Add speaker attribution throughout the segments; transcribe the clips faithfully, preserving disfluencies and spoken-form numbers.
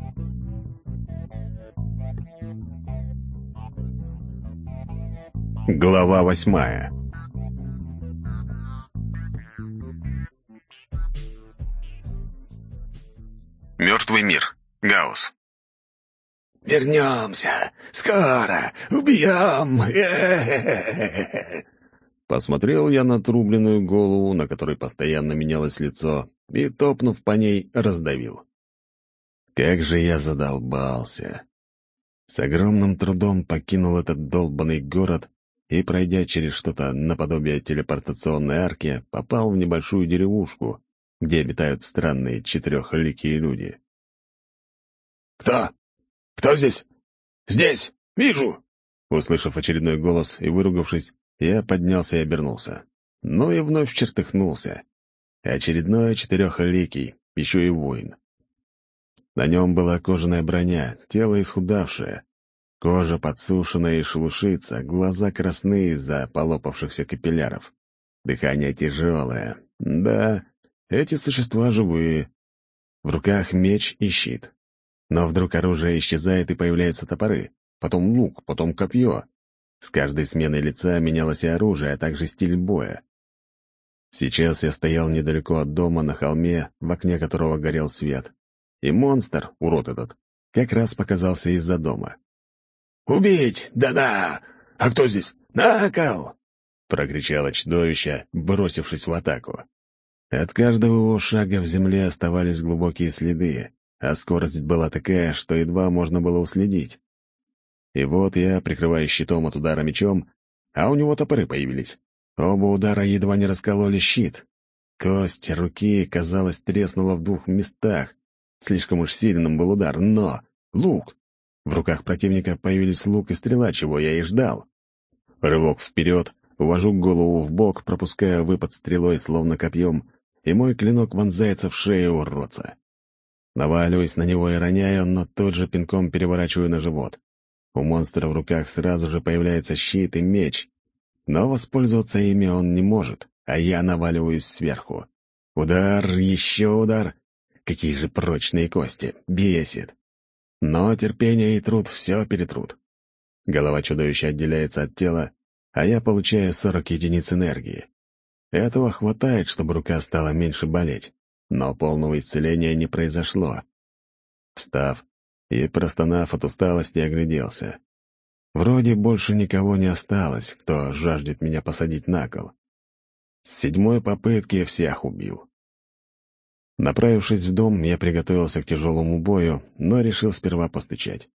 Speaker 1: Глава восьмая. Мертвый мир. Гаусс.
Speaker 2: «Вернемся! Скоро! Убьем!»
Speaker 1: Посмотрел я на отрубленную голову, на которой постоянно менялось лицо, и, топнув по ней, раздавил. Как же я задолбался! С огромным трудом покинул этот долбанный город и, пройдя через что-то наподобие телепортационной арки, попал в небольшую деревушку, где обитают странные четырехликие люди.
Speaker 2: «Кто? Кто здесь? Здесь! Вижу!»
Speaker 1: Услышав очередной голос и выругавшись, я поднялся и обернулся. Ну и вновь чертыхнулся. Очередной четырехликий, еще и воин. На нем была кожаная броня, тело исхудавшее, кожа подсушенная и шелушится, глаза красные из-за полопавшихся капилляров. Дыхание тяжелое. Да, эти существа живые. В руках меч и щит. Но вдруг оружие исчезает и появляются топоры, потом лук, потом копье. С каждой сменой лица менялось и оружие, а также стиль боя. Сейчас я стоял недалеко от дома на холме, в окне которого горел свет. И монстр, урод этот, как раз показался из-за дома.
Speaker 2: «Убить! Да-да! А кто здесь? На кол!»
Speaker 1: — прокричало чудовище, бросившись в атаку. От каждого его шага в земле оставались глубокие следы, а скорость была такая, что едва можно было уследить. И вот я, прикрываясь щитом от удара мечом, а у него топоры появились. Оба удара едва не раскололи щит. Кость руки, казалось, треснула в двух местах. Слишком уж сильным был удар, но... Лук! В руках противника появились лук и стрела, чего я и ждал. Рывок вперед, увожу голову в бок, пропуская выпад стрелой, словно копьем, и мой клинок вонзается в шею уродца. Наваливаюсь на него и роняю, но тут же пинком переворачиваю на живот. У монстра в руках сразу же появляется щит и меч, но воспользоваться ими он не может, а я наваливаюсь сверху. Удар, еще удар. Какие же прочные кости, бесит. Но терпение и труд все перетрут. Голова чудовища отделяется от тела, а я получаю сорок единиц энергии. Этого хватает, чтобы рука стала меньше болеть, но полного исцеления не произошло. Встав и, простонав от усталости, огляделся. Вроде больше никого не осталось, кто жаждет меня посадить на кол. С седьмой попытки всех убил. Направившись в дом, я приготовился к тяжелому бою, но решил сперва постучать.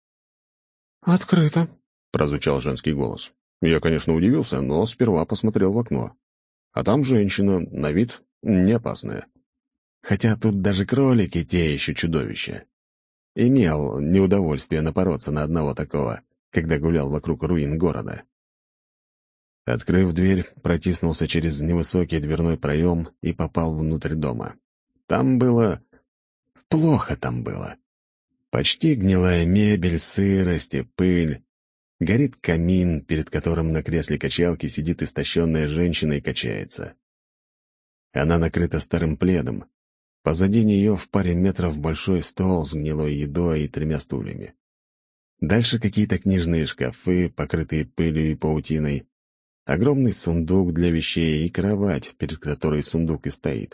Speaker 3: «Открыто»,
Speaker 1: — прозвучал женский голос. Я, конечно, удивился, но сперва посмотрел в окно. А там женщина, на вид не опасная. Хотя тут даже кролики те еще чудовища. Имел неудовольствие напороться на одного такого, когда гулял вокруг руин города. Открыв дверь, протиснулся через невысокий дверной проем и попал внутрь дома. Там было... Плохо там было. Почти гнилая мебель, сырость и пыль. Горит камин, перед которым на кресле качалки сидит истощенная женщина и качается. Она накрыта старым пледом. Позади нее в паре метров большой стол с гнилой едой и тремя стульями. Дальше какие-то книжные шкафы, покрытые пылью и паутиной, огромный сундук для вещей и кровать, перед которой сундук и стоит.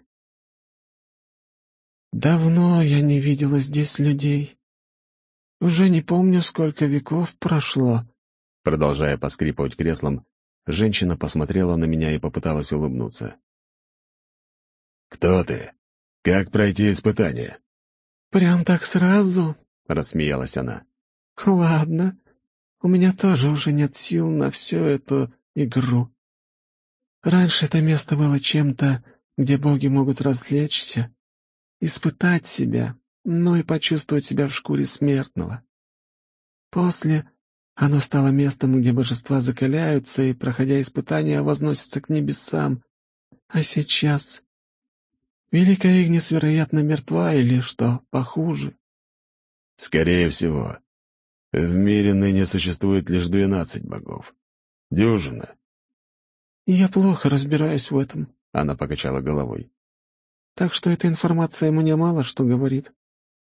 Speaker 3: «Давно я не видела здесь людей. Уже не помню, сколько веков прошло».
Speaker 1: Продолжая поскрипывать креслом, женщина посмотрела на меня и попыталась улыбнуться. «Кто ты? Как пройти испытание?»
Speaker 3: «Прям так сразу?»
Speaker 1: — рассмеялась она.
Speaker 3: «Ладно, у меня тоже уже нет сил на всю эту игру. Раньше это место было чем-то, где боги могут развлечься, испытать себя, ну и почувствовать себя в шкуре смертного. После оно стало местом, где божества закаляются и, проходя испытания, возносятся к небесам. А сейчас Великая Игнис, вероятно, мертва или, что похуже».
Speaker 1: «Скорее всего. В мире ныне существует лишь двенадцать богов. Дюжина».
Speaker 3: «Я плохо разбираюсь в этом»,
Speaker 1: — она покачала головой.
Speaker 3: «так что эта информация мне мало что говорит.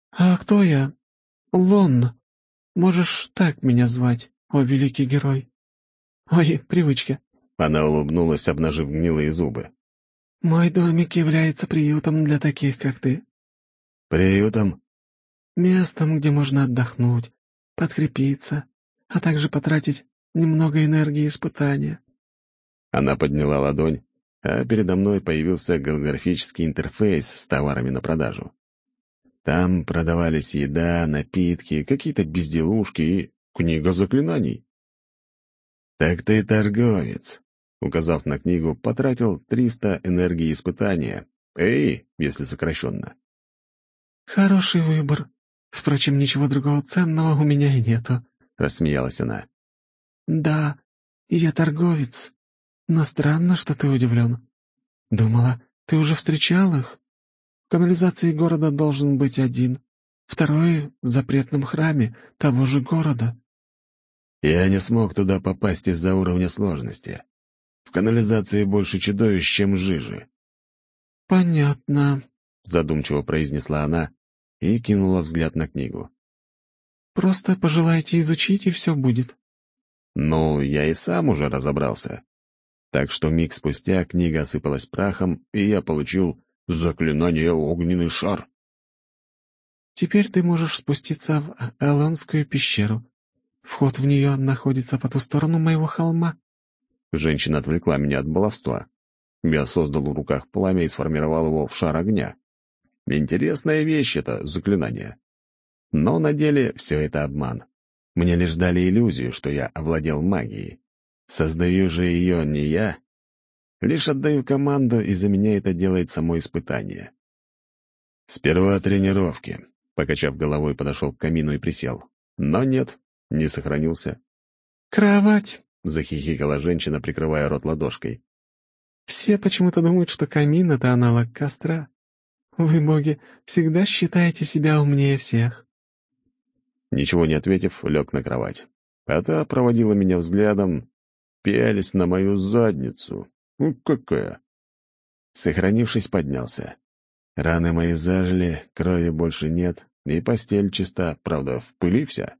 Speaker 3: «А кто я? Лон. Можешь так меня звать, о великий герой. Ой, привычка».
Speaker 1: Она улыбнулась, обнажив гнилые зубы.
Speaker 3: «Мой домик является приютом для таких, как ты.
Speaker 1: «Приютом?»
Speaker 3: Местом, где можно отдохнуть, подкрепиться, а также потратить немного энергии испытания».
Speaker 1: Она подняла ладонь, а передо мной появился голографический интерфейс с товарами на продажу. Там продавались еда, напитки, какие-то безделушки и книга заклинаний. «Так ты торговец», — указав на книгу, потратил триста энергии испытания. «Эй», если сокращенно.
Speaker 3: «Хороший выбор. Впрочем, ничего другого ценного у меня и нету»,
Speaker 1: — рассмеялась она.
Speaker 3: «Да, я торговец. Но странно, что ты удивлен. Думала, ты уже встречал их? В канализации города должен быть один, второй — в запретном храме того же города».
Speaker 1: Я не смог туда попасть из-за уровня сложности. В канализации больше чудовищ, чем жижи.
Speaker 3: «Понятно»,
Speaker 1: — задумчиво произнесла она и кинула взгляд на книгу.
Speaker 3: «Просто пожелайте изучить, и все будет».
Speaker 1: Ну, я и сам уже разобрался. Так что миг спустя книга осыпалась прахом, и я получил заклинание «Огненный шар».
Speaker 3: «Теперь ты можешь спуститься в Элонскую пещеру. Вход в нее находится по ту сторону моего холма».
Speaker 1: Женщина отвлекла меня от баловства. Я создал в руках пламя и сформировал его в шар огня. Интересная вещь это заклинание. Но на деле все это обман. Мне лишь дали иллюзию, что я овладел магией. Создаю же ее не я. Лишь отдаю команду, и за меня это делает само испытание. Сперва тренировки. Покачав головой, подошел к камину и присел. Но нет, не сохранился.
Speaker 3: «Кровать!»
Speaker 1: — захихикала женщина, прикрывая рот ладошкой.
Speaker 3: «Все почему-то думают, что камин — это аналог костра. Вы, боги, всегда считаете себя умнее всех».
Speaker 1: Ничего не ответив, лег на кровать. А та проводила меня взглядом, пялись на мою задницу. Ну, какая! Сохранившись, поднялся. Раны мои зажили, крови больше нет, и постель чиста, правда, в пыли вся.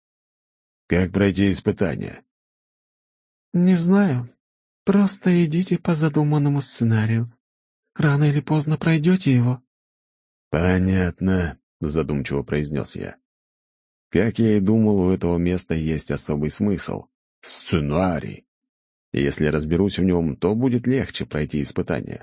Speaker 1: Как пройти испытание?
Speaker 3: «Не знаю. Просто идите по задуманному сценарию. Рано или поздно пройдете его».
Speaker 1: «Понятно», — задумчиво произнес я. Как я и думал, у этого места есть особый смысл. Сценарий. И если разберусь в нем, то будет легче пройти испытание.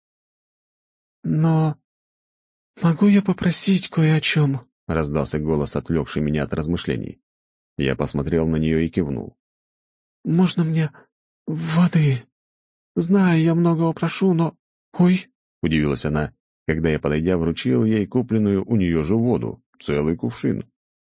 Speaker 3: «Но могу я попросить кое о чем?»
Speaker 1: — раздался голос, отвлекший меня от размышлений. Я посмотрел на нее и кивнул.
Speaker 3: «Можно мне воды? Знаю, я многого прошу, но... Ой!»
Speaker 1: — удивилась она, когда я, подойдя, вручил ей купленную у нее же воду, целый кувшин.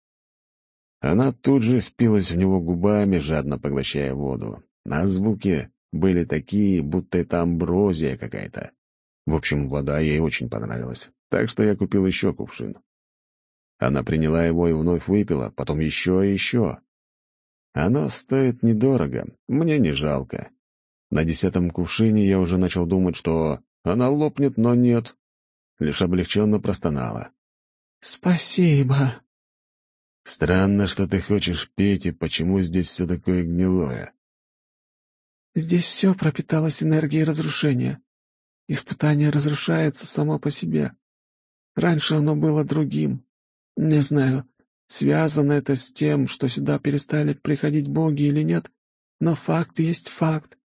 Speaker 1: Она тут же впилась в него губами, жадно поглощая воду. А звуки были такие, будто это амброзия какая-то. В общем, вода ей очень понравилась, так что я купил еще кувшин. Она приняла его и вновь выпила, потом еще и еще. Оно стоит недорого, мне не жалко. На десятом кувшине я уже начал думать, что она лопнет, но нет. Лишь облегченно простонала.
Speaker 3: «Спасибо».
Speaker 1: «Странно, что ты хочешь пить, и почему здесь все такое гнилое?»
Speaker 3: «Здесь все пропиталось энергией разрушения. Испытание разрушается само по себе. Раньше оно было другим. Не знаю, связано это с тем, что сюда перестали приходить боги или нет, но факт есть факт.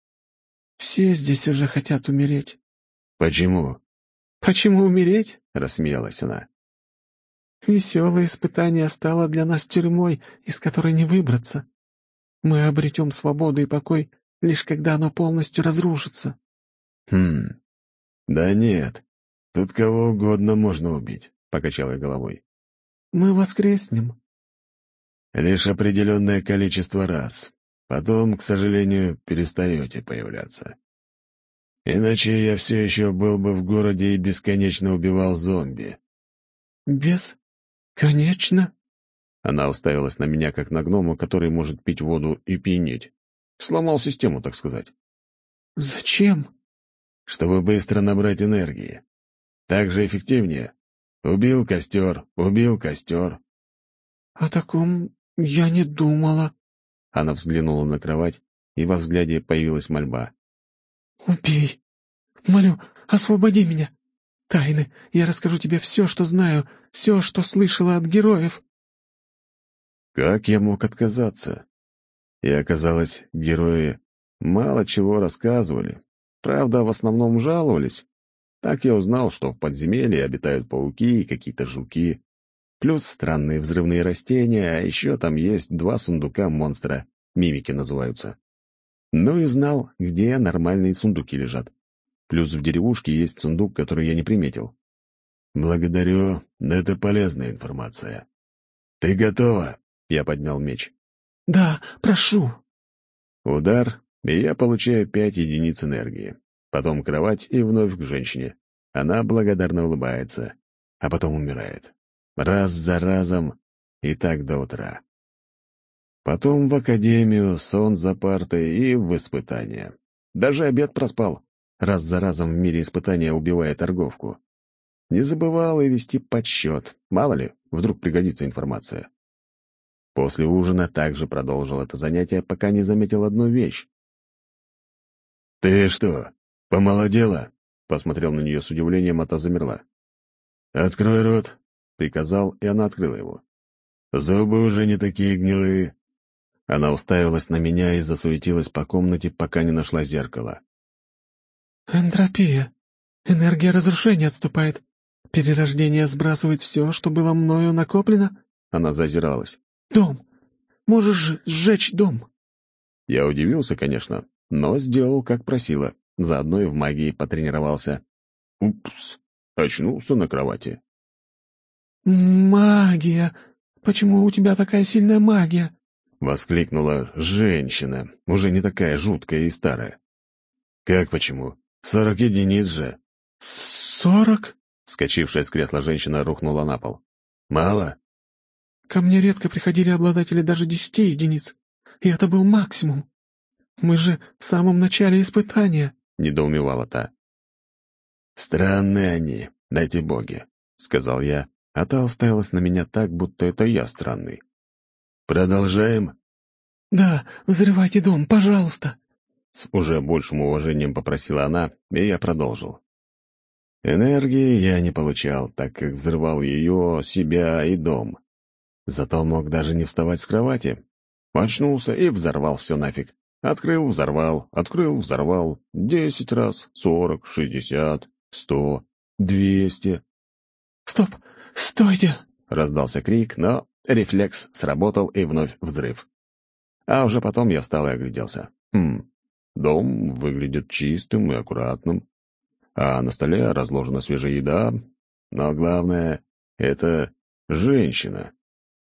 Speaker 3: Все здесь уже хотят умереть».
Speaker 1: «Почему?»
Speaker 3: «Почему умереть?»
Speaker 1: — рассмеялась она.
Speaker 3: «Веселое испытание стало для нас тюрьмой, из которой не выбраться. Мы обретем свободу и покой, лишь когда оно полностью разрушится».
Speaker 1: «Хм, да нет, тут кого угодно можно убить», — покачал я головой.
Speaker 3: «Мы воскреснем».
Speaker 1: «Лишь определенное количество раз. Потом, к сожалению, перестаете появляться. Иначе я все еще был бы в городе и бесконечно убивал зомби».
Speaker 3: «Без? Конечно».
Speaker 1: Она уставилась на меня, как на гнома, который может пить воду и пьянеть. Сломал систему, так сказать.
Speaker 3: «Зачем?»
Speaker 1: «Чтобы быстро набрать энергии. Так же эффективнее». Убил костер, убил костер».
Speaker 3: «О таком я не думала».
Speaker 1: Она взглянула на кровать, и во взгляде появилась мольба.
Speaker 3: «Убей! Молю, освободи меня! Тайны, я расскажу тебе все, что знаю, все, что слышала от героев».
Speaker 1: Как я мог отказаться? И оказалось, герои мало чего рассказывали. Правда, в основном жаловались. Так я узнал, что в подземелье обитают пауки и какие-то жуки. Плюс странные взрывные растения, а еще там есть два сундука-монстра, мимики называются. Ну и знал, где нормальные сундуки лежат. Плюс в деревушке есть сундук, который я не приметил. «Благодарю, это полезная информация. Ты готова?» Я поднял меч.
Speaker 3: «Да, прошу».
Speaker 1: Удар, и я получаю пять единиц энергии. Потом кровать и вновь к женщине. Она благодарно улыбается, а потом умирает. Раз за разом, и так до утра. Потом в академию, сон за партой и в испытания. Даже обед проспал. Раз за разом в мире испытания убивая торговку. Не забывал и вести подсчет. Мало ли, вдруг пригодится информация. После ужина также продолжил это занятие, пока не заметил одну вещь. «Ты что, помолодела?» — посмотрел на нее с удивлением, а та замерла. «Открой рот», — приказал, и она открыла его. «Зубы уже не такие гнилые». Она уставилась на меня и засуетилась по комнате, пока не нашла зеркало.
Speaker 3: «Энтропия. Энергия разрушения отступает. Перерождение сбрасывает все, что было мною накоплено».
Speaker 1: Она зазиралась.
Speaker 3: «Дом! Можешь сжечь дом!»
Speaker 1: Я удивился, конечно, но сделал, как просила. Заодно и в магии потренировался. Упс! Очнулся на кровати.
Speaker 3: «Магия! Почему у тебя такая сильная магия?»
Speaker 1: — воскликнула женщина, уже не такая жуткая и старая. «Как почему? Сорок единиц же!»
Speaker 3: «Сорок?»
Speaker 1: — вскочившая с кресла женщина рухнула на пол. «Мало?»
Speaker 3: «Ко мне редко приходили обладатели даже десяти единиц, и это был максимум. Мы же в самом начале испытания», —
Speaker 1: недоумевала та. «Странные они, эти боги», — сказал я, а та уставилась на меня так, будто это я странный. «Продолжаем?»
Speaker 3: «Да, взрывайте дом, пожалуйста», —
Speaker 1: с уже большим уважением попросила она, и я продолжил. Энергии я не получал, так как взрывал ее, себя и дом. Зато мог даже не вставать с кровати. Очнулся и взорвал все нафиг. Открыл, взорвал, открыл, взорвал. Десять раз, сорок, шестьдесят, сто, двести.
Speaker 3: «Стоп! Стойте!»
Speaker 1: — раздался крик, но рефлекс сработал, и вновь взрыв. А уже потом я встал и огляделся. Хм, дом выглядит чистым и аккуратным, а на столе разложена свежая еда, но главное — это женщина.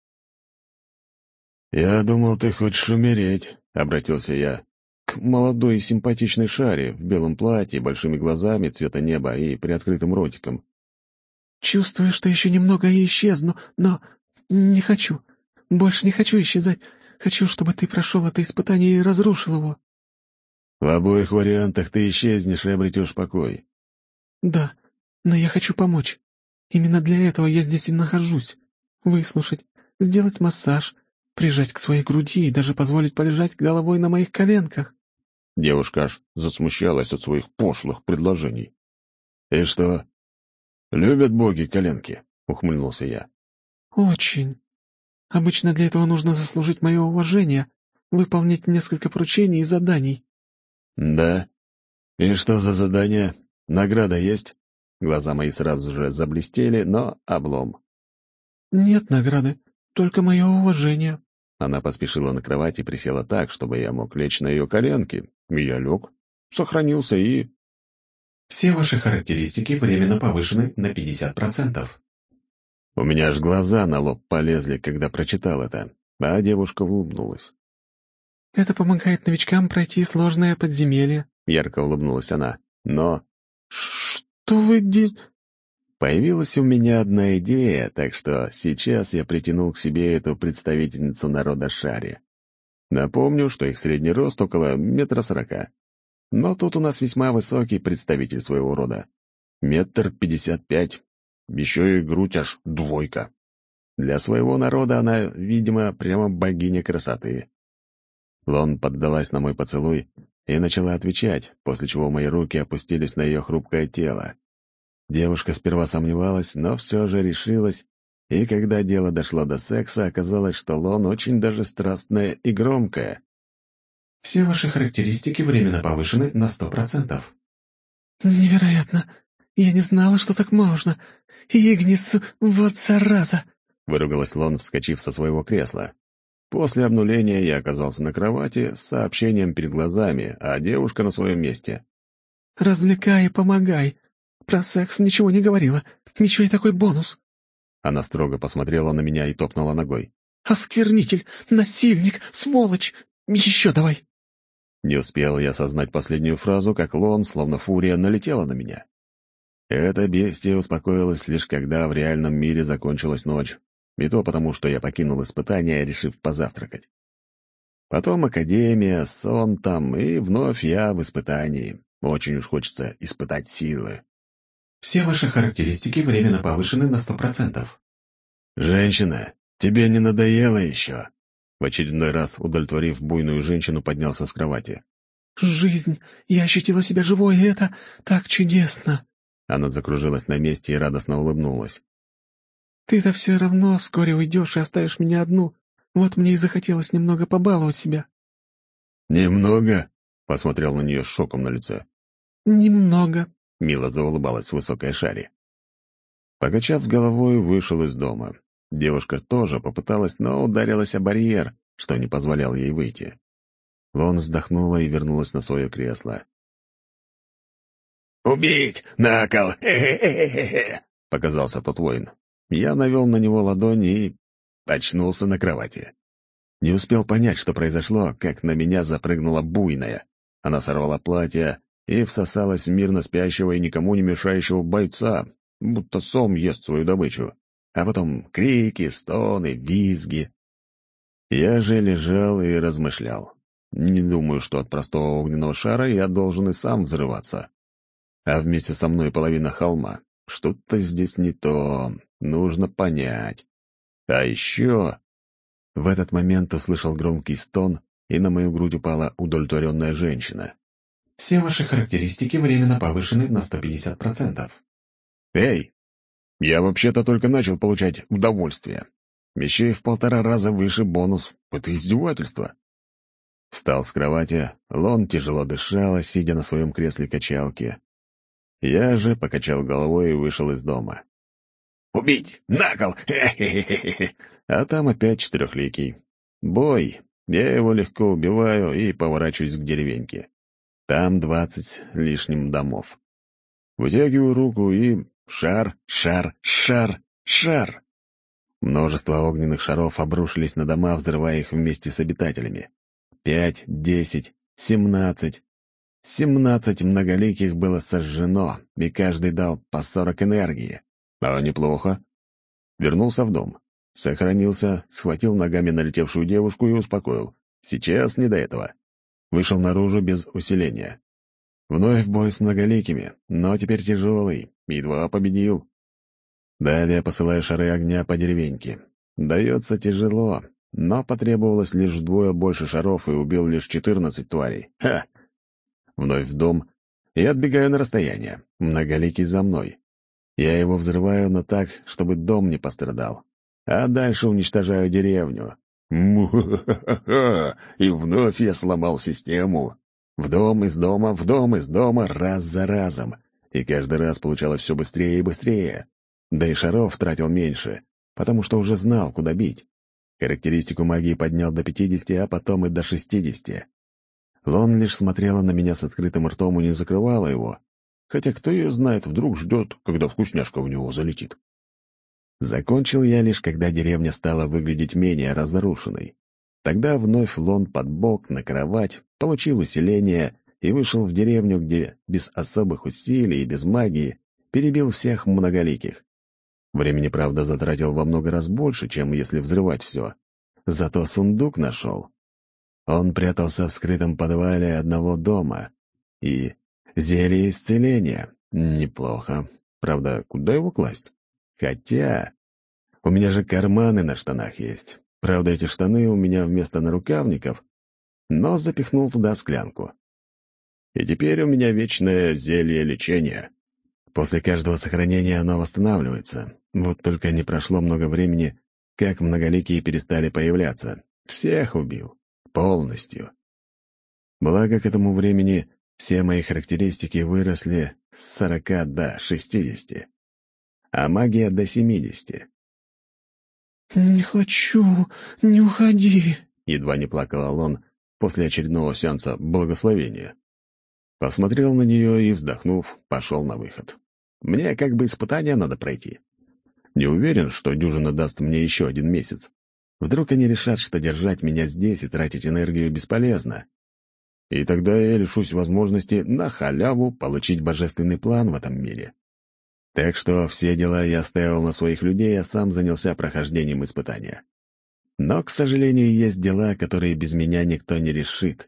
Speaker 1: «Я думал, ты хочешь умереть», — обратился я к молодой и симпатичной Шаре в белом платье, большими глазами цвета неба и приоткрытым ротиком.
Speaker 3: «Чувствую, что еще немного и исчезну, но не хочу. Больше не хочу исчезать. Хочу, чтобы ты прошел это испытание и разрушил его».
Speaker 1: «В обоих вариантах ты исчезнешь и обретешь покой».
Speaker 3: «Да, но я хочу помочь. Именно для этого я здесь и нахожусь. Выслушать, сделать массаж, прижать к своей груди и даже позволить полежать головой на моих коленках».
Speaker 1: Девушка аж засмущалась от своих пошлых предложений. «И что, любят боги коленки?» — ухмыльнулся я.
Speaker 3: «Очень. Обычно для этого нужно заслужить мое уважение, выполнить несколько поручений и заданий».
Speaker 1: «Да? И что за задание? Награда есть?» Глаза мои сразу же заблестели, но облом.
Speaker 3: «Нет награды, только мое уважение».
Speaker 1: Она поспешила на кровать и присела так, чтобы я мог лечь на ее коленки. И я лег, сохранился и...
Speaker 4: Все ваши характеристики временно повышены на пятьдесят процентов.
Speaker 1: У меня аж глаза на лоб полезли, когда прочитал это, а девушка улыбнулась.
Speaker 3: «Это помогает новичкам пройти сложное подземелье»,
Speaker 1: — ярко улыбнулась она. Но...
Speaker 3: «Что вы де...»
Speaker 1: Появилась у меня одна идея, так что сейчас я притянул к себе эту представительницу народа Шари. Напомню, что их средний рост около метра сорока. Но тут у нас весьма высокий представитель своего рода. Метр пятьдесят пять. еще и грудь аж двойка. Для своего народа она, видимо, прямо богиня красоты. Лон поддалась на мой поцелуй и начала отвечать, после чего мои руки опустились на ее хрупкое тело. Девушка сперва сомневалась, но все же решилась, и когда дело дошло до секса, оказалось, что Лон очень даже страстная и громкая.
Speaker 4: Все ваши характеристики временно повышены на сто процентов.
Speaker 3: «Невероятно! Я не знала, что так можно! Игнис, вот зараза!»
Speaker 1: — выругалась Лон, вскочив со своего кресла. После обнуления я оказался на кровати с сообщением перед глазами, а девушка на своем месте.
Speaker 3: «Развлекай и помогай. Про секс ничего не говорила. Еще и такой бонус».
Speaker 1: Она строго посмотрела на меня и топнула ногой.
Speaker 3: «Осквернитель! Насильник! Сволочь! Еще давай!»
Speaker 1: Не успел я осознать последнюю фразу, как Лон, словно фурия, налетела на меня. Это бестия успокоилась лишь когда в реальном мире закончилась ночь, и то потому, что я покинул испытание, решив позавтракать. Потом академия, сон там, и вновь я в испытании. Очень уж хочется испытать силы.
Speaker 4: Все ваши характеристики временно повышены на сто процентов.
Speaker 1: «Женщина, тебе не надоело еще?» В очередной раз, удовлетворив буйную женщину, поднялся с кровати.
Speaker 3: «Жизнь! Я ощутила себя живой, и это так чудесно!»
Speaker 1: Она закружилась на месте и радостно улыбнулась.
Speaker 3: «Ты-то все равно вскоре уйдешь и оставишь меня одну. Вот мне и захотелось немного побаловать себя».
Speaker 1: «Немного?» — посмотрел на нее с шоком на лице.
Speaker 3: «Немного»,
Speaker 1: — мило заулыбалась высокая Шари. Покачав головой, вышел из дома. Девушка тоже попыталась, но ударилась о барьер, что не позволял ей выйти. Лон вздохнула и вернулась на свое кресло.
Speaker 2: «Убить! На кол! Хе-хе-хе-хе-хе!» —
Speaker 1: показался тот воин. Я навел на него ладонь и очнулся на кровати. Не успел понять, что произошло, как на меня запрыгнула буйная. Она сорвала платье и всосалась в мирно спящего и никому не мешающего бойца, будто сом ест свою добычу. А потом крики, стоны, визги. Я же лежал и размышлял. Не думаю, что от простого огненного шара я должен и сам взрываться. А вместе со мной половина холма. Что-то здесь не то. Нужно понять. А еще... В этот момент услышал громкий стон, и на мою грудь упала удовлетворенная женщина.
Speaker 4: Все ваши характеристики временно повышены на сто пятьдесят процентов.
Speaker 1: «Эй! Я вообще-то только начал получать удовольствие. Еще и в полтора раза выше бонус. Это издевательство». Встал с кровати, Лон тяжело дышала, сидя на своем кресле качалки. Я же покачал головой и вышел из дома.
Speaker 2: «Убить! На кол! Хе-хе-хе-хе!»
Speaker 1: А там опять четырехликий. Бой. Я его легко убиваю и поворачиваюсь к деревеньке. Там двадцать лишним домов. Вытягиваю руку и... Шар, шар, шар, шар. Множество огненных шаров обрушились на дома, взрывая их вместе с обитателями. Пять, десять, семнадцать. Семнадцать многоликих было сожжено, и каждый дал по сорок энергии. А неплохо. Вернулся в дом. Сохранился, схватил ногами налетевшую девушку и успокоил. Сейчас не до этого. Вышел наружу без усиления. Вновь бой с многоликими, но теперь тяжелый. Едва победил. Далее посылаю шары огня по деревеньке. Дается тяжело, но потребовалось лишь вдвое больше шаров и убил лишь четырнадцать тварей. Ха! Вновь в дом и отбегаю на расстояние. Многоликий за мной. Я его взрываю, но так, чтобы дом не пострадал. А дальше уничтожаю деревню. Му-ха-ха-ха! И вновь я сломал систему. В дом из дома, в дом из дома, раз за разом. И каждый раз получалось все быстрее и быстрее. Да и шаров тратил меньше, потому что уже знал, куда бить. Характеристику магии поднял до пятидесяти, а потом и до шестидесяти. Лон лишь смотрела на меня с открытым ртом и не закрывала его. Хотя кто ее знает, вдруг ждет, когда вкусняшка в него залетит. Закончил я лишь, когда деревня стала выглядеть менее разрушенной. Тогда вновь Лон под бок, на кровать, получил усиление и вышел в деревню, где без особых усилий и без магии перебил всех многоликих. Времени, правда, затратил во много раз больше, чем если взрывать все. Зато сундук нашел. Он прятался в скрытом подвале одного дома. И зелье исцеления. Неплохо. Правда, куда его класть? Хотя у меня же карманы на штанах есть. Правда, эти штаны у меня вместо нарукавников, но запихнул туда склянку. И теперь у меня вечное зелье лечения. После каждого сохранения оно восстанавливается. Вот только не прошло много времени, как многоликие перестали появляться. Всех убил. Полностью. Благо, к этому времени все мои характеристики выросли с сорока до шестидесяти, а магия до семидесяти.
Speaker 3: «Не хочу, не уходи!»
Speaker 1: — едва не плакал Алон после очередного сеанса благословения. Посмотрел на нее и, вздохнув, пошел на выход. Мне как бы испытание надо пройти. Не уверен, что дюжина даст мне еще один месяц. Вдруг они решат, что держать меня здесь и тратить энергию бесполезно. И тогда я лишусь возможности на халяву получить божественный план в этом мире. Так что все дела я оставил на своих людей, а сам занялся прохождением испытания. Но, к сожалению, есть дела, которые без меня никто не решит.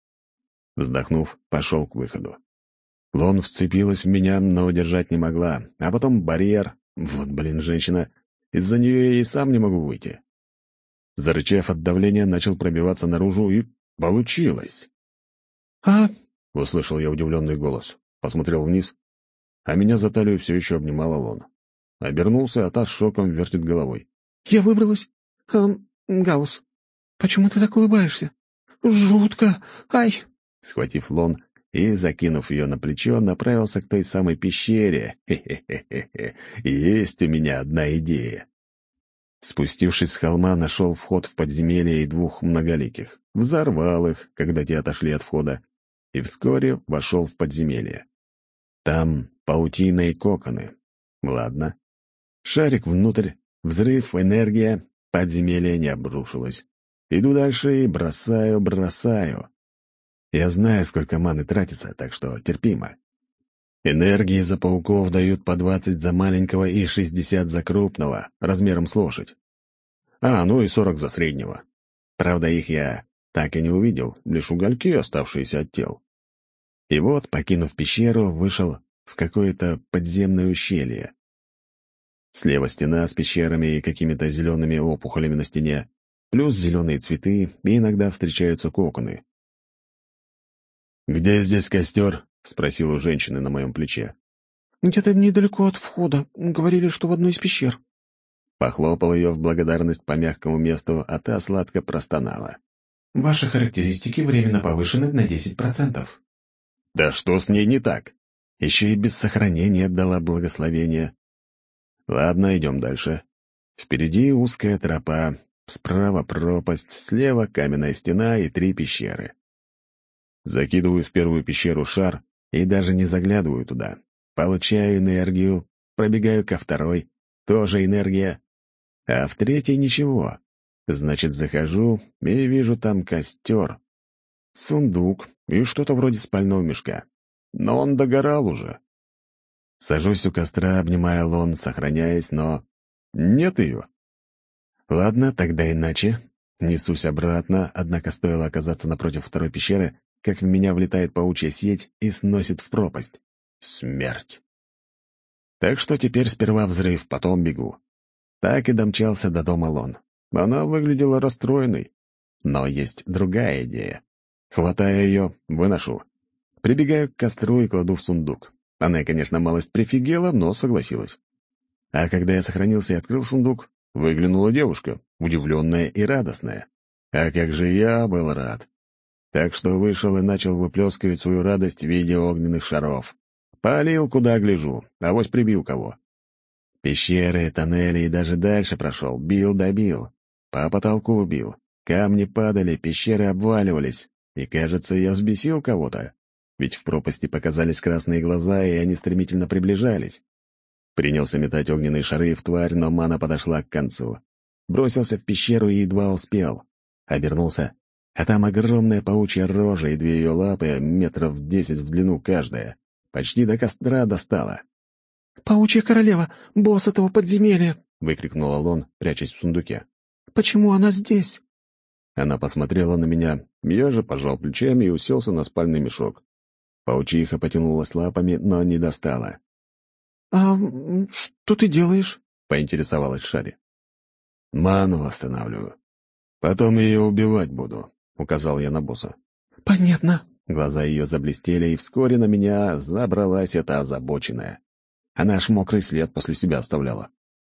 Speaker 1: Вздохнув, пошел к выходу. Лон вцепилась в меня, но удержать не могла, а потом барьер. Вот, блин, женщина, из-за нее я и сам не могу выйти. Зарычав от давления, начал пробиваться наружу, и получилось.
Speaker 3: «А?»
Speaker 1: — услышал я удивленный голос. Посмотрел вниз, а меня за талию все еще обнимал Лон. Обернулся, а та с шоком вертит головой.
Speaker 3: «Я выбралась? Эм, Гаус, почему ты так улыбаешься? Жутко! Ай!»
Speaker 1: Схватив Лон и, закинув ее на плечо, направился к той самой пещере. Хе-хе-хе-хе. Есть у меня одна идея. Спустившись с холма, нашел вход в подземелье и двух многоликих. Взорвал их, когда те отошли от входа, и вскоре вошел в подземелье. Там паутина и коконы. Ладно. Шарик внутрь, взрыв, энергия, подземелье не обрушилось. Иду дальше и бросаю, бросаю. Я знаю, сколько маны тратится, так что терпимо. Энергии за пауков дают по двадцать за маленького и шестьдесят за крупного, размером с лошадь. А, ну и сорок за среднего. Правда, их я так и не увидел, лишь угольки, оставшиеся от тел. И вот, покинув пещеру, вышел в какое-то подземное ущелье. Слева стена с пещерами и какими-то зелеными опухолями на стене, плюс зеленые цветы, и иногда встречаются коконы. «Где здесь костер?» — спросил у женщины на моем плече.
Speaker 3: «Где-то недалеко от входа. Говорили, что в одной из пещер».
Speaker 1: Похлопал ее в благодарность по мягкому месту, а та сладко простонала.
Speaker 4: Ваши характеристики временно повышены на десять процентов.
Speaker 1: Да что с ней не так? Еще и без сохранения дала благословение. Ладно, идем дальше. Впереди узкая тропа, справа пропасть, слева каменная стена и три пещеры. Закидываю в первую пещеру шар и даже не заглядываю туда. Получаю энергию, пробегаю ко второй, тоже энергия, а в третьей ничего. Значит, захожу и вижу там костер, сундук и что-то вроде спального мешка. Но он догорал уже. Сажусь у костра, обнимая Лон, сохраняясь, но нет ее. Ладно, тогда иначе. Несусь обратно, однако стоило оказаться напротив второй пещеры, как в меня влетает паучья сеть и сносит в пропасть. Смерть. Так что теперь сперва взрыв, потом бегу. Так и домчался до дома Лон. Она выглядела расстроенной. Но есть другая идея. Хватаю ее, выношу. Прибегаю к костру и кладу в сундук. Она, конечно, малость прифигела, но согласилась. А когда я сохранился и открыл сундук, выглянула девушка, удивленная и радостная. А как же я был рад. Так что вышел и начал выплескивать свою радость в виде огненных шаров. Палил, куда гляжу, авось прибил кого. Пещеры, тоннели и даже дальше прошел, бил-добил. По потолку убил. Камни падали, пещеры обваливались. И, кажется, я взбесил кого-то. Ведь в пропасти показались красные глаза, и они стремительно приближались. Принялся метать огненные шары в тварь, но мана подошла к концу. Бросился в пещеру и едва успел. Обернулся, а там огромная паучья рожа и две ее лапы, метров десять в длину каждая. Почти до костра достала.
Speaker 3: «Паучья королева, босс этого подземелья!» —
Speaker 1: выкрикнула Лон, прячась в сундуке.
Speaker 3: «Почему она здесь?»
Speaker 1: Она посмотрела на меня, я же пожал плечами и уселся на спальный мешок. Паучиха потянулась лапами, но не достала.
Speaker 3: «А что ты делаешь?»
Speaker 1: — поинтересовалась Шари.
Speaker 2: «Ману восстанавливаю. Потом ее убивать буду», — указал я на босса.
Speaker 3: «Понятно».
Speaker 1: Глаза ее заблестели, и вскоре на меня забралась эта озабоченная. Она аж мокрый след после себя оставляла.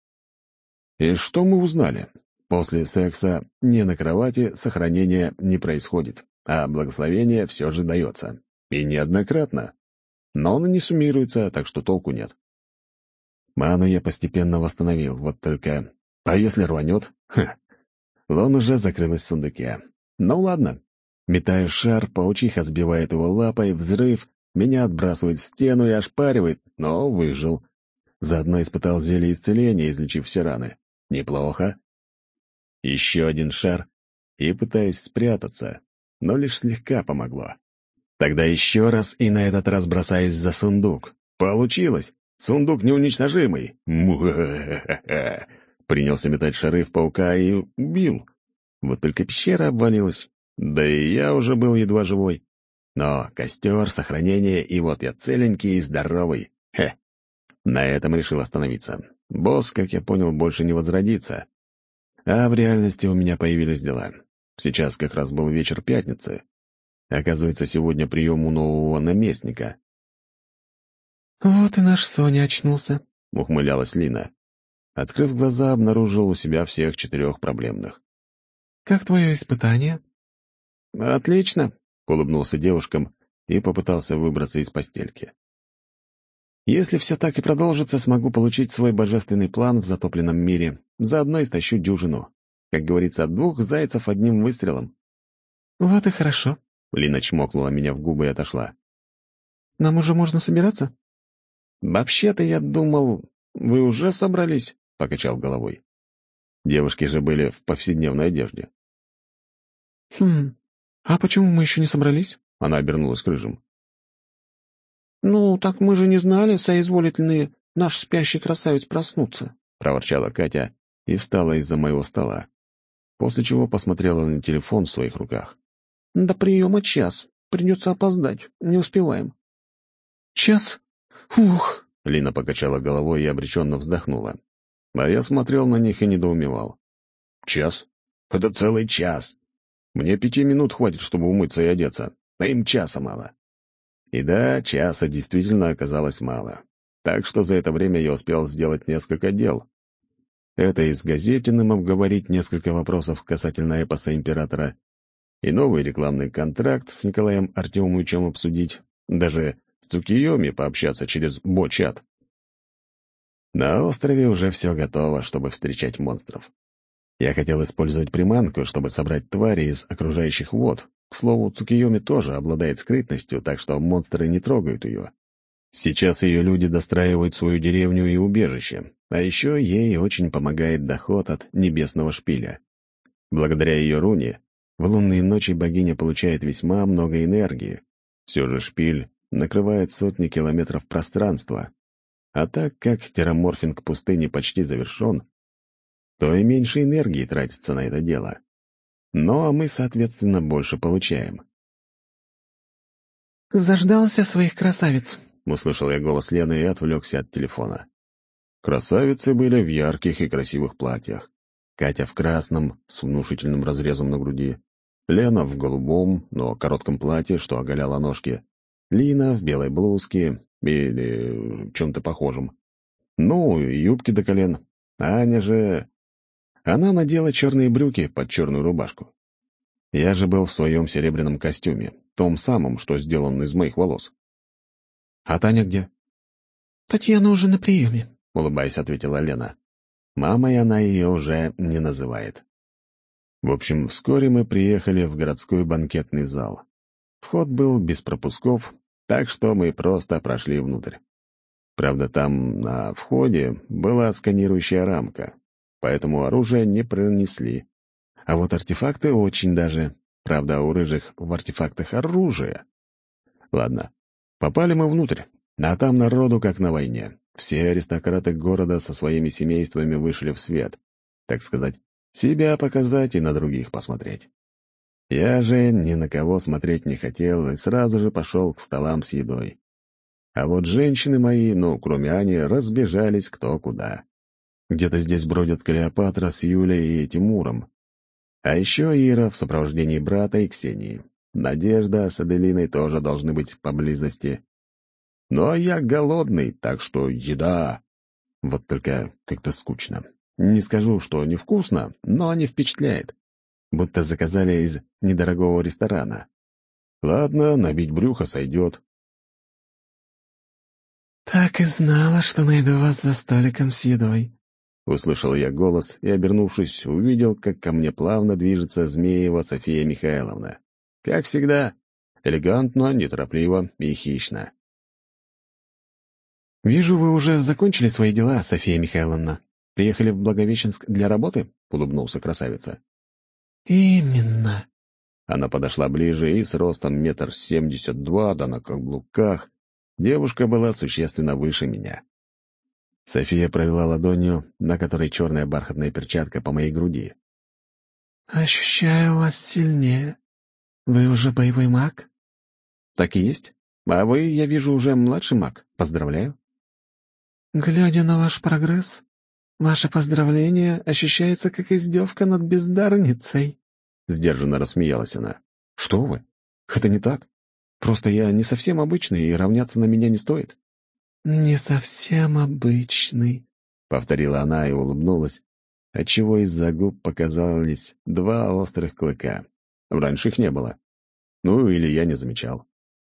Speaker 1: И что мы узнали? После секса не на кровати сохранения не происходит, а благословение все же дается. И неоднократно. Но он не суммируется, так что толку нет. Ману я постепенно восстановил, вот только... А если рванет? Ха! Лон уже закрылась в сундуке. Ну ладно. Метаю шар, паучиха сбивает его лапой, взрыв, меня отбрасывает в стену и ошпаривает, но выжил. Заодно испытал зелье исцеления, излечив все раны. Неплохо. Еще один шар, и пытаюсь спрятаться, но лишь слегка помогло. Тогда еще раз, и на этот раз бросаюсь за сундук. Получилось! Сундук неуничтожимый! Му-ха-ха-ха! Принялся метать шары в паука и убил. Вот только пещера обвалилась, да и я уже был едва живой. Но костер, сохранение, и вот я целенький и здоровый. Хе! На этом решил остановиться. Босс, как я понял, больше не возродится. А в реальности у меня появились дела. Сейчас как раз был вечер пятницы. Оказывается, сегодня прием у нового наместника.
Speaker 3: «Вот и наш Соня очнулся»,
Speaker 1: — ухмылялась Лина. Открыв глаза, обнаружил у себя всех четырех проблемных.
Speaker 3: «Как твое испытание?»
Speaker 1: «Отлично», — улыбнулся девушкам и попытался выбраться из постельки. «Если все так и продолжится, смогу получить свой божественный план в затопленном мире, заодно истощу дюжину. Как говорится, двух зайцев одним выстрелом».
Speaker 3: «Вот и хорошо».
Speaker 1: Лина чмокнула меня в губы и отошла.
Speaker 3: «Нам уже можно собираться?»
Speaker 1: «Вообще-то я думал, вы уже собрались», — покачал головой. Девушки же были в повседневной одежде.
Speaker 3: «Хм, а почему мы еще не собрались?»
Speaker 1: Она обернулась к рыжим.
Speaker 3: «Ну, так мы же не знали, соизволит ли наш спящий красавец проснуться»,
Speaker 1: — проворчала Катя и встала из-за моего стола, после чего посмотрела на телефон в своих руках.
Speaker 3: «До приема час. Придется опоздать. Не успеваем». «Час? Ух!»
Speaker 1: — Лина покачала головой и обреченно вздохнула. А я смотрел на них и недоумевал. «Час? Это целый час. Мне пяти минут хватит, чтобы умыться и одеться, а им часа мало». И да, часа действительно оказалось мало. Так что за это время я успел сделать несколько дел. Это и с Газетиным обговорить несколько вопросов касательно эпоса императора, и новый рекламный контракт с Николаем Артемовичем обсудить, даже с Цукиоми пообщаться через бо-чат. На острове уже все готово, чтобы встречать монстров. Я хотел использовать приманку, чтобы собрать твари из окружающих вод. К слову, Цукиоми тоже обладает скрытностью, так что монстры не трогают ее. Сейчас ее люди достраивают свою деревню и убежище, а еще ей очень помогает доход от небесного шпиля. Благодаря ее руне в лунные ночи богиня получает весьма много энергии. Все же шпиль накрывает сотни километров пространства. А так как терраморфинг пустыни почти завершен, то и меньше энергии тратится на это дело. Ну, а мы, соответственно, больше получаем.
Speaker 3: «Заждался своих красавиц»,
Speaker 1: — услышал я голос Лены и отвлекся от телефона. Красавицы были в ярких и красивых платьях. Катя в красном, с внушительным разрезом на груди. Лена в голубом, но коротком платье, что оголяло ножки. Лина в белой блузке или чем-то похожем. Ну, и юбки до колен. Аня же... Она надела черные брюки под черную рубашку. Я же был в своем серебряном костюме, том самом, что сделан из моих волос. «А Таня где?»
Speaker 3: «Татьяна уже на приеме»,
Speaker 1: — улыбаясь, ответила Лена. Мамой она ее уже не называет. В общем, вскоре мы приехали в городской банкетный зал. Вход был без пропусков, так что мы просто прошли внутрь. Правда, там на входе была сканирующая рамка, поэтому оружие не пронесли. А вот артефакты очень даже. Правда, у рыжих в артефактах оружие. Ладно, попали мы внутрь, а там народу как на войне. Все аристократы города со своими семействами вышли в свет. Так сказать, себя показать и на других посмотреть. Я же ни на кого смотреть не хотел и сразу же пошел к столам с едой. А вот женщины мои, ну, кроме Ани, разбежались кто куда. Где-то здесь бродят Клеопатра с Юлей и Тимуром. А еще Ира в сопровождении брата и Ксении. Надежда с Аделиной тоже должны быть поблизости. Ну а я голодный, так что еда. Вот только как-то скучно. Не скажу, что невкусно, но не впечатляет. Будто заказали из недорогого ресторана. Ладно, набить брюхо сойдет.
Speaker 3: «Так и знала, что найду вас за столиком с едой».
Speaker 1: Услышал я голос и, обернувшись, увидел, как ко мне плавно движется Змеева София Михайловна. Как всегда, элегантно, неторопливо и хищно.
Speaker 2: «Вижу, вы уже закончили свои дела, София Михайловна. Приехали в Благовещенск для работы?» — улыбнулся красавица.
Speaker 3: «Именно».
Speaker 1: Она подошла ближе и с ростом метр семьдесят два, да на каблуках, девушка была существенно выше меня. София провела ладонью, на которой черная бархатная перчатка по моей груди.
Speaker 3: «Ощущаю вас сильнее. Вы уже боевой маг?»
Speaker 2: «Так и есть. А вы, я вижу, уже младший маг. Поздравляю».
Speaker 3: «Глядя на ваш прогресс, ваше поздравление ощущается как издевка над бездарницей».
Speaker 1: Сдержанно рассмеялась она.
Speaker 2: «Что вы? Это не так. Просто я не совсем обычный, и равняться на меня не стоит».
Speaker 3: «Не совсем обычный»,
Speaker 1: — повторила она и улыбнулась, отчего из-за губ показались два острых клыка. Раньше их не было. Ну, или я не замечал.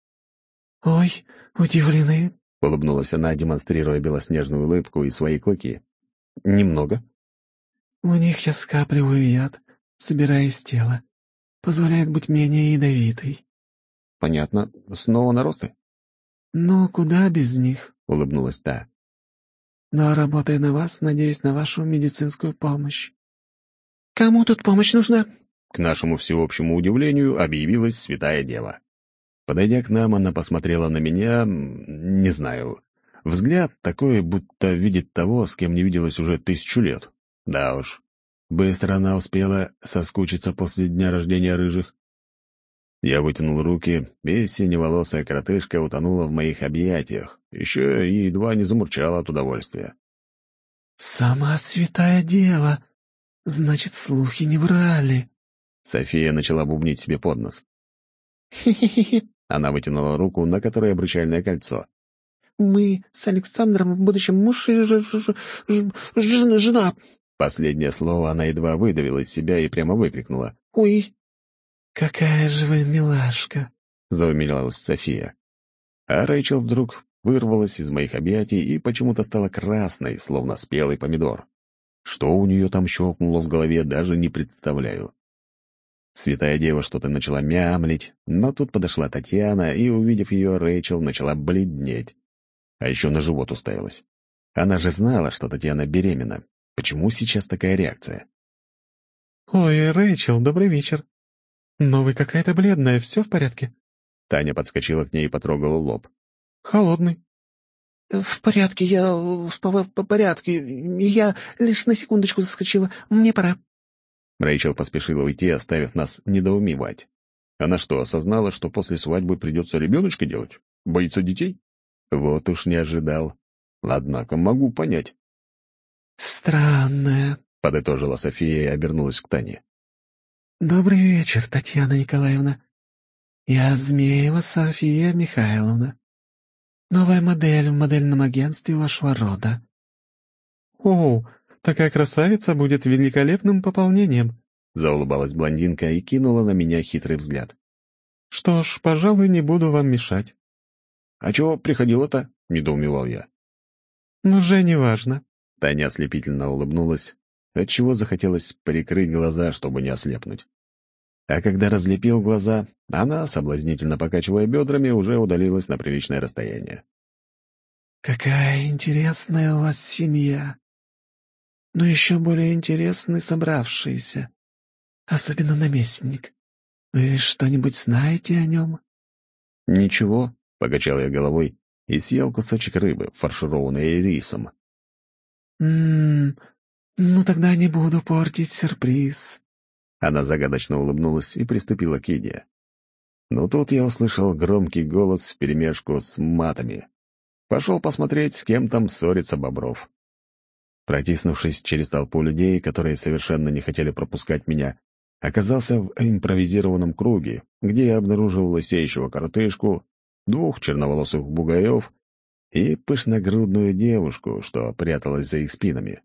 Speaker 3: «Ой, удивлены?»
Speaker 1: — улыбнулась она, демонстрируя белоснежную улыбку и свои клыки.
Speaker 2: «Немного».
Speaker 3: «У них я скапливаю яд, собирая из тела. Позволяет быть менее ядовитой».
Speaker 2: «Понятно. Снова наросты?»
Speaker 3: «Ну, куда без них?»
Speaker 1: — улыбнулась та.
Speaker 3: «Но, работая на вас, надеюсь на вашу медицинскую помощь». «Кому тут помощь нужна?»
Speaker 1: К нашему всеобщему удивлению объявилась святая дева. Подойдя к нам, она посмотрела на меня, не знаю, взгляд такой, будто видит того, с кем не виделась уже тысячу лет. Да уж, быстро она успела соскучиться после дня рождения рыжих. Я вытянул руки, и синеволосая коротышка утонула в моих объятиях, еще и едва не замурчала от удовольствия.
Speaker 3: «Сама святая дева! Значит, слухи не врали!»
Speaker 1: София начала бубнить себе под нос.
Speaker 3: «Хе-хе-хе!
Speaker 1: Она вытянула руку, на которой обручальное кольцо.
Speaker 3: Мы с Александром в будущем муж и ж ж ж ж жена, жена!»
Speaker 1: Последнее слово она едва выдавила из себя и прямо выкрикнула.
Speaker 3: «Ой, какая же вы милашка!»
Speaker 1: — заумилялась София. А Рэйчел вдруг вырвалась из моих объятий и почему-то стала красной, словно спелый помидор. Что у нее там щелкнуло в голове, даже не представляю. Святая дева что-то начала мямлить, но тут подошла Татьяна, и, увидев ее, Рэйчел начала бледнеть. А еще на живот уставилась. Она же знала, что Татьяна беременна. Почему сейчас такая реакция?
Speaker 3: «Ой, Рэйчел, добрый вечер. Но вы какая-то бледная, все в порядке?»
Speaker 1: Таня подскочила к ней и потрогала лоб.
Speaker 3: «Холодный». «В порядке, я в по по порядке. Я лишь на секундочку заскочила. Мне пора».
Speaker 1: Рэйчел поспешила уйти, оставив нас недоумевать. Она что, осознала, что после свадьбы придется ребеночка делать? Боится детей? Вот уж не ожидал. Однако могу понять.
Speaker 3: «Странная»,
Speaker 1: — подытожила София и обернулась к Тане.
Speaker 3: «Добрый вечер, Татьяна Николаевна. Я Змеева София Михайловна. Новая модель в модельном агентстве вашего рода».
Speaker 2: «О, такая красавица будет великолепным пополнением»,
Speaker 1: — заулыбалась блондинка и кинула на меня хитрый взгляд.
Speaker 2: «Что ж, пожалуй, не буду вам мешать».
Speaker 1: «А чего приходила-то?» — недоумевал я.
Speaker 2: «Уже не важно».
Speaker 1: Таня ослепительно улыбнулась, отчего захотелось прикрыть глаза, чтобы не ослепнуть. А когда разлепил глаза, она, соблазнительно покачивая бедрами, уже удалилась на приличное расстояние.
Speaker 3: «Какая интересная у вас семья. Но еще более интересны собравшиеся. Особенно наместник. Вы что-нибудь знаете о нем?»
Speaker 1: «Ничего», — покачал я головой и съел кусочек рыбы, фаршированной рисом.
Speaker 3: «М-м, ну тогда не буду портить сюрприз».
Speaker 1: Она загадочно улыбнулась и приступила к еде. Но тут я услышал громкий голос вперемешку с матами. Пошел посмотреть, с кем там ссорится Бобров. Протиснувшись через толпу людей, которые совершенно не хотели пропускать меня, оказался в импровизированном круге, где я обнаружил лысеющего коротышку, двух черноволосых бугаев и пышногрудную девушку, что пряталась за их спинами.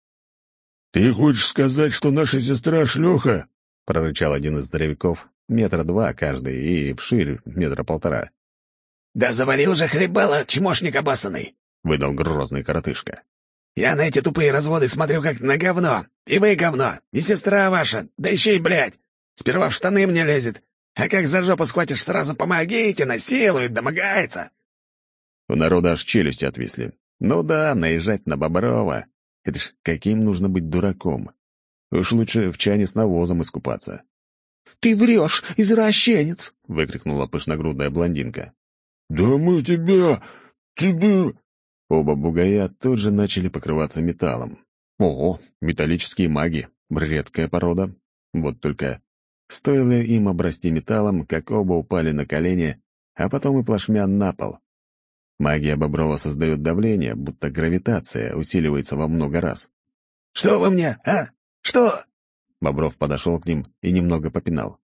Speaker 2: «Ты хочешь сказать, что наша сестра шлюха?»
Speaker 1: — прорычал один из здоровяков, метра два каждый и вширь метра полтора.
Speaker 5: «Да завали уже хлебало, чмошник обоссанный!»
Speaker 1: — выдал грозный коротышка.
Speaker 5: «Я на эти тупые разводы смотрю как на говно. И вы говно, и сестра ваша, да еще и, блядь, сперва в штаны мне лезет, а как за жопу схватишь, сразу помогите, насилует, домогается!»
Speaker 1: У народа аж челюсти отвисли. Ну да, наезжать на Боброва — это ж каким нужно быть дураком. Уж лучше в чане с навозом искупаться.
Speaker 3: «Ты врешь, извращенец!»
Speaker 1: — выкрикнула пышногрудная блондинка.
Speaker 2: «Да мы тебя... тебя...»
Speaker 1: Оба бугая тут же начали покрываться металлом. Ого, металлические маги, редкая порода. Вот только стоило им обрасти металлом, как оба упали на колени, а потом и плашмя на пол. Магия Боброва создает давление, будто гравитация усиливается во много раз.
Speaker 5: «Что вы мне, а? Что?»
Speaker 1: Бобров подошел к ним и немного попинал.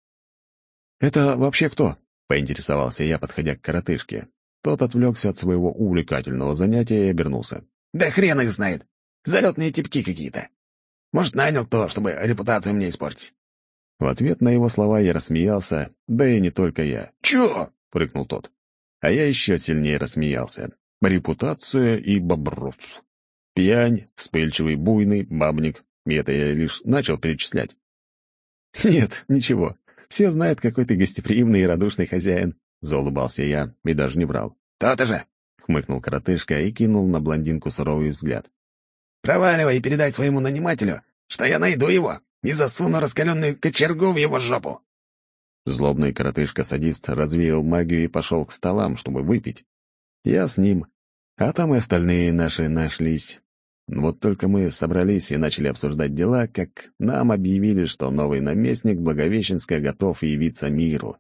Speaker 1: «Это вообще кто?» — поинтересовался я, подходя к коротышке. Тот отвлекся от своего увлекательного занятия и обернулся.
Speaker 5: «Да хрен их знает. Залетные типки какие-то. Может, нанял кто, чтобы репутацию мне испортить?»
Speaker 1: В ответ на его слова я рассмеялся, да и не только я.
Speaker 5: «Чё?»
Speaker 1: — прыгнул тот. А я еще сильнее рассмеялся. Репутация и Бобров. Пьянь, вспыльчивый, буйный, бабник. И это я лишь начал перечислять. «Нет, ничего. Все знают, какой ты гостеприимный и радушный хозяин», — заулыбался я и даже не врал.
Speaker 5: «То-то же!»
Speaker 1: — хмыкнул коротышка и кинул на блондинку суровый взгляд.
Speaker 5: «Проваливай и передай своему нанимателю, что я найду его и засуну раскаленную кочергу в его жопу!»
Speaker 1: Злобный коротышка-садист развеял магию и пошел к столам, чтобы выпить. Я с ним, а там и остальные наши нашлись. Вот только мы собрались и начали обсуждать дела, как нам объявили, что новый наместник Благовещенска готов явиться миру.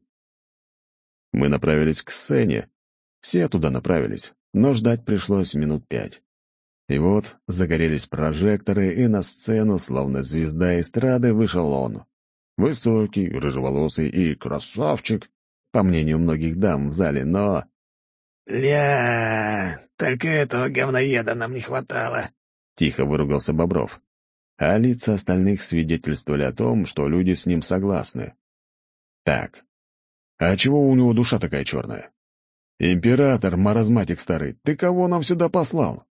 Speaker 1: Мы направились к сцене. Все туда направились, но ждать пришлось минут пять. И вот загорелись прожекторы, и на сцену, словно звезда эстрады, вышел он. Высокий, рыжеволосый и красавчик, по мнению многих дам в зале, но...
Speaker 5: «Ля, только этого говноеда нам не хватало»,
Speaker 1: — тихо выругался Бобров. А лица остальных свидетельствовали о том, что люди с ним согласны. Так, а чего у него душа такая черная? Император, маразматик старый, ты кого нам сюда послал?